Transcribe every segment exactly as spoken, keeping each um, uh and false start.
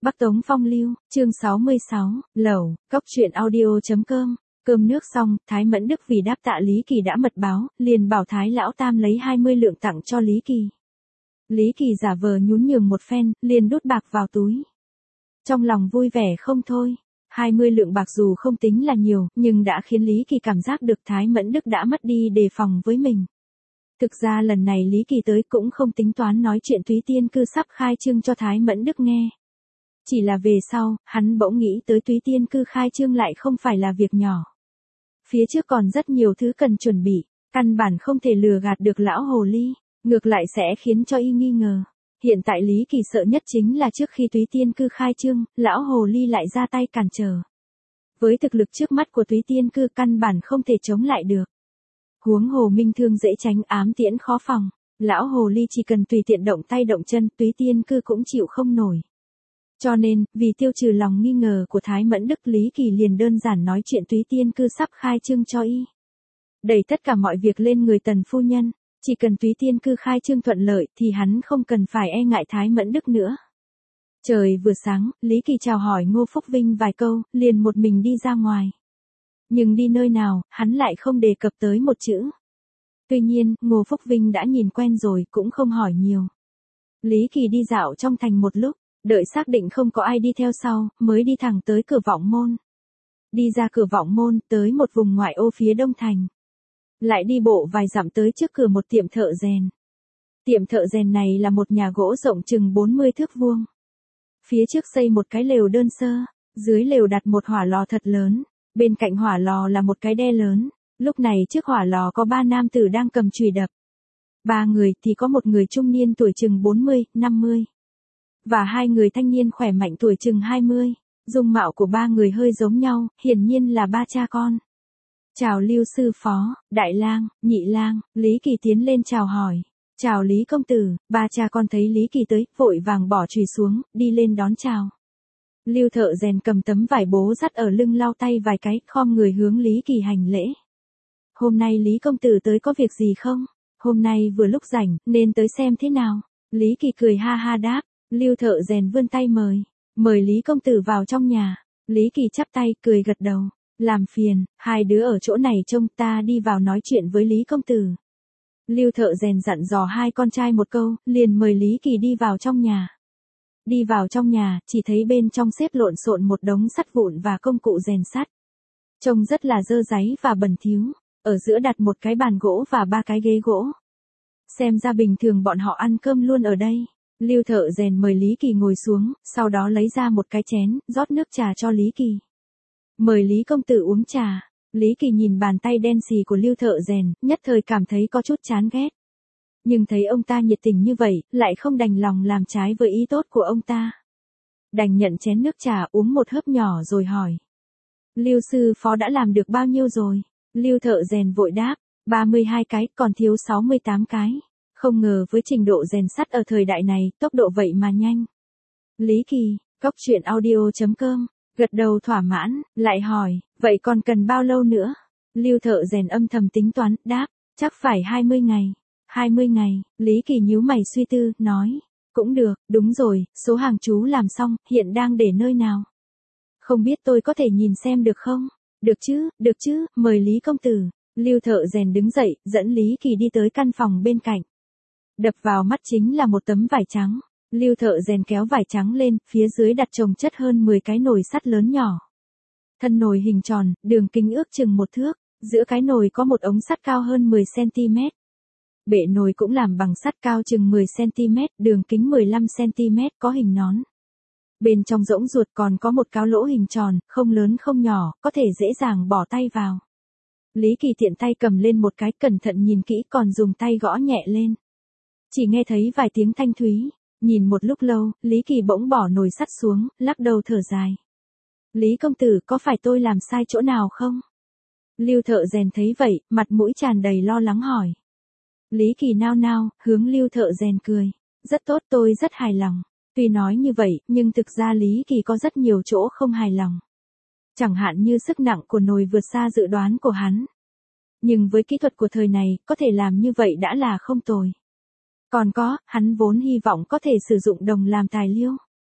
Bắc Tống Phong Lưu, chương sáu mươi sáu, Lẩu, cốc truyện audio chấm com. Cơm nước xong, Thái Mẫn Đức vì đáp tạ Lý Kỳ đã mật báo, liền bảo Thái Lão Tam lấy hai mươi lượng tặng cho Lý Kỳ. Lý Kỳ giả vờ nhún nhường một phen, liền đút bạc vào túi. Trong lòng vui vẻ không thôi, hai mươi lượng bạc dù không tính là nhiều, nhưng đã khiến Lý Kỳ cảm giác được Thái Mẫn Đức đã mất đi đề phòng với mình. Thực ra lần này Lý Kỳ tới cũng không tính toán nói chuyện Túy Tiên Cư sắp khai trương cho Thái Mẫn Đức nghe. Chỉ là về sau, hắn bỗng nghĩ tới Túy Tiên Cư khai trương lại không phải là việc nhỏ. Phía trước còn rất nhiều thứ cần chuẩn bị, căn bản không thể lừa gạt được lão hồ ly, ngược lại sẽ khiến cho y nghi ngờ. Hiện tại Lý Kỳ sợ nhất chính là trước khi Túy Tiên Cư khai trương, lão hồ ly lại ra tay cản trở. Với thực lực trước mắt của Túy Tiên Cư căn bản không thể chống lại được. Huống hồ minh thương dễ tránh ám tiễn khó phòng, lão hồ ly chỉ cần tùy tiện động tay động chân Túy Tiên Cư cũng chịu không nổi. Cho nên, vì tiêu trừ lòng nghi ngờ của Thái Mẫn Đức, Lý Kỳ liền đơn giản nói chuyện Túy Tiên Cư sắp khai trương cho y. Đẩy tất cả mọi việc lên người Tần phu nhân, chỉ cần Túy Tiên Cư khai trương thuận lợi thì hắn không cần phải e ngại Thái Mẫn Đức nữa. Trời vừa sáng, Lý Kỳ chào hỏi Ngô Phúc Vinh vài câu, liền một mình đi ra ngoài. Nhưng đi nơi nào, hắn lại không đề cập tới một chữ. Tuy nhiên, Ngô Phúc Vinh đã nhìn quen rồi cũng không hỏi nhiều. Lý Kỳ đi dạo trong thành một lúc, đợi xác định không có ai đi theo sau, mới đi thẳng tới cửa Vọng Môn. Đi ra cửa Vọng Môn, tới một vùng ngoại ô phía đông thành. Lại đi bộ vài dặm tới trước cửa một tiệm thợ rèn. Tiệm thợ rèn này là một nhà gỗ rộng chừng bốn mươi thước vuông. Phía trước xây một cái lều đơn sơ, dưới lều đặt một hỏa lò thật lớn, bên cạnh hỏa lò là một cái đe lớn. Lúc này trước hỏa lò có ba nam tử đang cầm chùy đập. Ba người thì có một người trung niên tuổi chừng bốn mươi, năm mươi. Và hai người thanh niên khỏe mạnh tuổi chừng hai mươi, dung mạo của ba người hơi giống nhau, hiển nhiên là ba cha con. Chào Lưu sư phó, Đại lang, Nhị lang, Lý Kỳ tiến lên chào hỏi. Chào Lý công tử, ba cha con thấy Lý Kỳ tới, vội vàng bỏ chùy xuống, đi lên đón chào. Lưu thợ rèn cầm tấm vải bố dắt ở lưng lau tay vài cái, khom người hướng Lý Kỳ hành lễ. Hôm nay Lý công tử tới có việc gì không? Hôm nay vừa lúc rảnh, nên tới xem thế nào? Lý Kỳ cười ha ha đáp. Lưu thợ rèn vươn tay mời, mời Lý công tử vào trong nhà. Lý Kỳ chắp tay, cười gật đầu, làm phiền, hai đứa ở chỗ này trông, ta đi vào nói chuyện với Lý công tử. Lưu thợ rèn dặn dò hai con trai một câu, liền mời Lý Kỳ đi vào trong nhà. Đi vào trong nhà, chỉ thấy bên trong xếp lộn xộn một đống sắt vụn và công cụ rèn sắt. Trông rất là dơ dáy và bẩn thỉu, ở giữa đặt một cái bàn gỗ và ba cái ghế gỗ. Xem ra bình thường bọn họ ăn cơm luôn ở đây. Lưu thợ rèn mời Lý Kỳ ngồi xuống, sau đó lấy ra một cái chén, rót nước trà cho Lý Kỳ. Mời Lý công tử uống trà. Lý Kỳ nhìn bàn tay đen xì của Lưu thợ rèn, nhất thời cảm thấy có chút chán ghét. Nhưng thấy ông ta nhiệt tình như vậy, lại không đành lòng làm trái với ý tốt của ông ta. Đành nhận chén nước trà uống một hớp nhỏ rồi hỏi. Lưu sư phó đã làm được bao nhiêu rồi? Lưu thợ rèn vội đáp, ba mươi hai cái, còn thiếu sáu mươi tám cái. Không ngờ với trình độ rèn sắt ở thời đại này, tốc độ vậy mà nhanh. Lý Kỳ, cốc truyện audio chấm com, gật đầu thỏa mãn, lại hỏi, vậy còn cần bao lâu nữa? Lưu thợ rèn âm thầm tính toán, đáp, chắc phải hai mươi ngày. hai mươi ngày, Lý Kỳ nhíu mày suy tư, nói, cũng được, đúng rồi, số hàng chú làm xong, hiện đang để nơi nào? Không biết tôi có thể nhìn xem được không? Được chứ, được chứ, mời Lý công tử. Lưu thợ rèn đứng dậy, dẫn Lý Kỳ đi tới căn phòng bên cạnh. Đập vào mắt chính là một tấm vải trắng. Lưu thợ rèn kéo vải trắng lên, phía dưới đặt chồng chất hơn mười cái nồi sắt lớn nhỏ. Thân nồi hình tròn, đường kính ước chừng một thước, giữa cái nồi có một ống sắt cao hơn mười xăng-ti-mét. Bệ nồi cũng làm bằng sắt cao chừng mười xăng-ti-mét, đường kính mười lăm xăng-ti-mét, có hình nón. Bên trong rỗng ruột còn có một cáo lỗ hình tròn, không lớn không nhỏ, có thể dễ dàng bỏ tay vào. Lý Kỳ tiện tay cầm lên một cái, cẩn thận nhìn kỹ, còn dùng tay gõ nhẹ lên. Chỉ nghe thấy vài tiếng thanh thúy, nhìn một lúc lâu, Lý Kỳ bỗng bỏ nồi sắt xuống, lắc đầu thở dài. Lý công tử, có phải tôi làm sai chỗ nào không? Lưu thợ rèn thấy vậy, mặt mũi tràn đầy lo lắng hỏi. Lý Kỳ nao nao, hướng Lưu thợ rèn cười. Rất tốt, tôi rất hài lòng. Tuy nói như vậy, nhưng thực ra Lý Kỳ có rất nhiều chỗ không hài lòng. Chẳng hạn như sức nặng của nồi vượt xa dự đoán của hắn. Nhưng với kỹ thuật của thời này, có thể làm như vậy đã là không tồi. Còn có, hắn vốn hy vọng có thể sử dụng đồng làm tài liệu.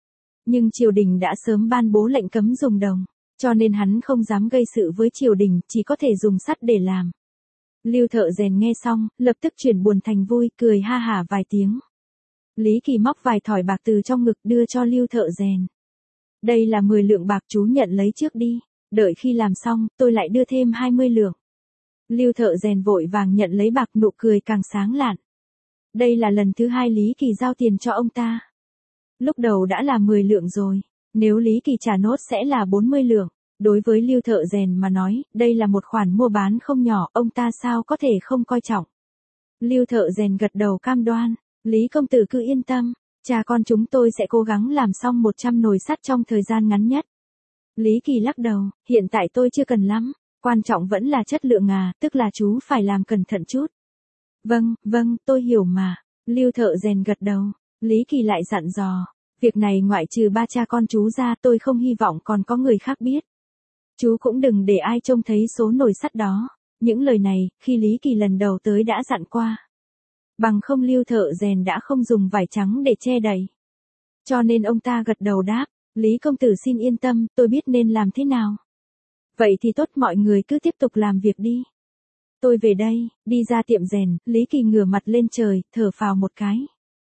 Nhưng triều đình đã sớm ban bố lệnh cấm dùng đồng, cho nên hắn không dám gây sự với triều đình, chỉ có thể dùng sắt để làm. Lưu Thợ Rèn nghe xong, lập tức chuyển buồn thành vui, cười ha hả vài tiếng. Lý Kỳ móc vài thỏi bạc từ trong ngực đưa cho Lưu Thợ Rèn. Đây là mười lượng bạc, chú nhận lấy trước đi, đợi khi làm xong, tôi lại đưa thêm hai mươi lượng. Lưu Thợ Rèn vội vàng nhận lấy bạc, nụ cười càng sáng lạn. Đây là lần thứ hai Lý Kỳ giao tiền cho ông ta. Lúc đầu đã là mười lượng rồi, nếu Lý Kỳ trả nốt sẽ là bốn mươi lượng. Đối với Lưu Thợ Rèn mà nói, đây là một khoản mua bán không nhỏ, ông ta sao có thể không coi trọng. Lưu Thợ Rèn gật đầu cam đoan, Lý công tử cứ yên tâm, cha con chúng tôi sẽ cố gắng làm xong một trăm nồi sắt trong thời gian ngắn nhất. Lý Kỳ lắc đầu, hiện tại tôi chưa cần lắm, quan trọng vẫn là chất lượng à, tức là chú phải làm cẩn thận chút. Vâng, vâng, tôi hiểu mà. Lưu Thợ Rèn gật đầu, Lý Kỳ lại dặn dò, việc này ngoại trừ ba cha con chú ra tôi không hy vọng còn có người khác biết. Chú cũng đừng để ai trông thấy số nồi sắt đó. Những lời này, khi Lý Kỳ lần đầu tới đã dặn qua. Bằng không Lưu Thợ Rèn đã không dùng vải trắng để che đậy. Cho nên ông ta gật đầu đáp, Lý công tử xin yên tâm, tôi biết nên làm thế nào. Vậy thì tốt, mọi người cứ tiếp tục làm việc đi. Tôi về đây, đi ra tiệm rèn, Lý Kỳ ngửa mặt lên trời, thở phào một cái.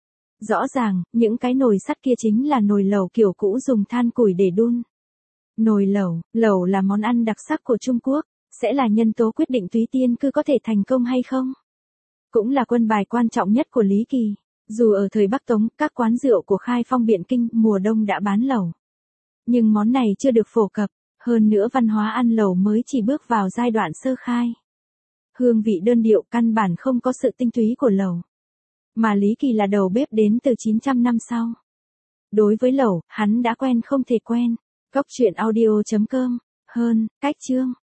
Rõ ràng, những cái nồi sắt kia chính là nồi lẩu kiểu cũ dùng than củi để đun. Nồi lẩu, lẩu là món ăn đặc sắc của Trung Quốc, sẽ là nhân tố quyết định Túy Tiên Cư có thể thành công hay không. Cũng là quân bài quan trọng nhất của Lý Kỳ. Dù ở thời Bắc Tống, các quán rượu của Khai Phong Biện Kinh mùa đông đã bán lẩu. Nhưng món này chưa được phổ cập, hơn nữa văn hóa ăn lẩu mới chỉ bước vào giai đoạn sơ khai. Hương vị đơn điệu, căn bản không có sự tinh túy của lẩu. Mà Lý Kỳ là đầu bếp đến từ chín trăm năm sau. Đối với lẩu, hắn đã quen không thể quen. Góc truyện audio chấm com, hơn, cách chương.